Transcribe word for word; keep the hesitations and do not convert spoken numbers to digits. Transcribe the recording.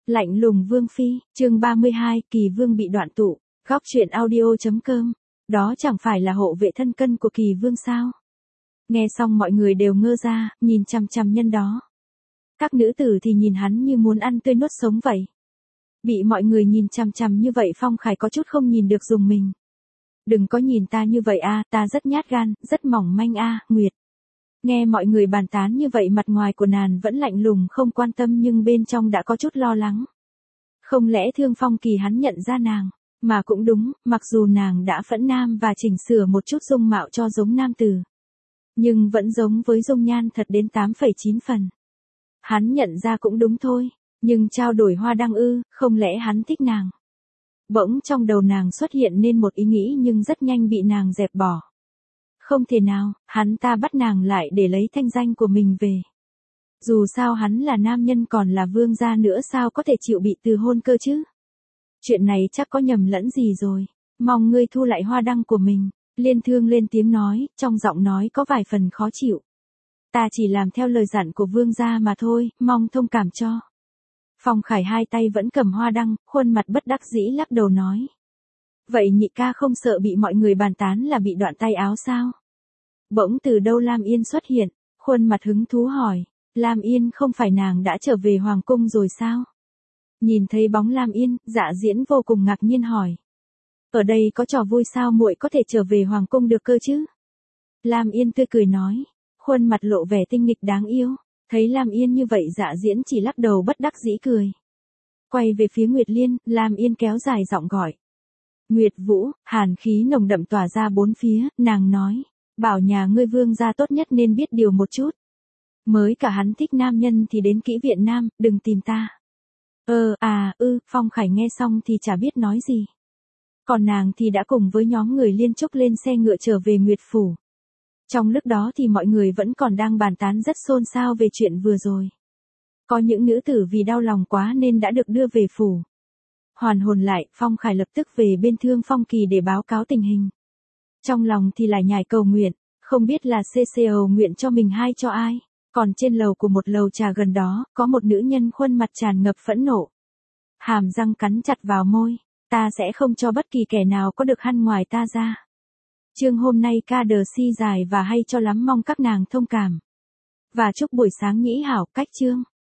Lạnh lùng Vương Phi, chương ba mươi hai, Kỳ Vương bị đoạn tụ, góc truyện audio.com. Đó chẳng phải là hộ vệ thân cân của Kỳ Vương sao? Nghe xong mọi người đều ngơ ra, nhìn chằm chằm nhân đó. Các nữ tử thì nhìn hắn như muốn ăn tươi nuốt sống vậy. Bị mọi người nhìn chằm chằm như vậy Phong Khải có chút không nhìn được dùng mình. Đừng có nhìn ta như vậy a, ta rất nhát gan, rất mỏng manh a, Nguyệt. Nghe mọi người bàn tán như vậy mặt ngoài của nàng vẫn lạnh lùng không quan tâm nhưng bên trong đã có chút lo lắng. Không lẽ Thương Phong Kỳ hắn nhận ra nàng, mà cũng đúng, mặc dù nàng đã phẫn nam và chỉnh sửa một chút dung mạo cho giống nam tử. Nhưng vẫn giống với dung nhan thật đến tám phẩy chín phần. Hắn nhận ra cũng đúng thôi, nhưng trao đổi hoa đăng ư, không lẽ hắn thích nàng. Bỗng trong đầu nàng xuất hiện nên một ý nghĩ nhưng rất nhanh bị nàng dẹp bỏ. Không thể nào, hắn ta bắt nàng lại để lấy thanh danh của mình về. Dù sao hắn là nam nhân còn là vương gia nữa sao có thể chịu bị từ hôn cơ chứ. Chuyện này chắc có nhầm lẫn gì rồi, mong ngươi thu lại hoa đăng của mình. Liên Thương lên tiếng nói, trong giọng nói có vài phần khó chịu. Ta chỉ làm theo lời dặn của vương gia mà thôi, mong thông cảm cho. Phong Khải hai tay vẫn cầm hoa đăng, khuôn mặt bất đắc dĩ lắc đầu nói. Vậy nhị ca không sợ bị mọi người bàn tán là bị đoạn tay áo sao? Bỗng từ đâu Lam Yên xuất hiện, khuôn mặt hứng thú hỏi. Lam Yên không phải nàng đã trở về Hoàng Cung rồi sao? Nhìn thấy bóng Lam Yên, Dạ Diễn vô cùng ngạc nhiên hỏi. Ở đây có trò vui sao muội có thể trở về Hoàng Cung được cơ chứ? Lam Yên tươi cười nói, khuôn mặt lộ vẻ tinh nghịch đáng yêu. Thấy Lam Yên như vậy Dạ Diễn chỉ lắc đầu bất đắc dĩ cười. Quay về phía Nguyệt Liên, Lam Yên kéo dài giọng gọi. Nguyệt Vũ, hàn khí nồng đậm tỏa ra bốn phía, nàng nói. Bảo nhà ngươi vương gia tốt nhất nên biết điều một chút. Mới cả hắn thích nam nhân thì đến kỹ viện nam, đừng tìm ta. Ờ, à, ư, Phong Khải nghe xong thì chả biết nói gì. Còn nàng thì đã cùng với nhóm người Liên Trúc lên xe ngựa trở về Nguyệt Phủ. Trong lúc đó thì mọi người vẫn còn đang bàn tán rất xôn xao về chuyện vừa rồi. Có những nữ tử vì đau lòng quá nên đã được đưa về phủ. Hoàn hồn lại, Phong Khải lập tức về bên Thương Phong Kỳ để báo cáo tình hình. Trong lòng thì lại nhảy cầu nguyện, không biết là xê xê ồ nguyện cho mình hay cho ai. Còn trên lầu của một lầu trà gần đó, có một nữ nhân khuôn mặt tràn ngập phẫn nộ. Hàm răng cắn chặt vào môi, ta sẽ không cho bất kỳ kẻ nào có được hăn ngoài ta ra. Chương hôm nay ca đờ si dài và hay cho lắm mong các nàng thông cảm. Và chúc buổi sáng nhĩ hảo, cách chương.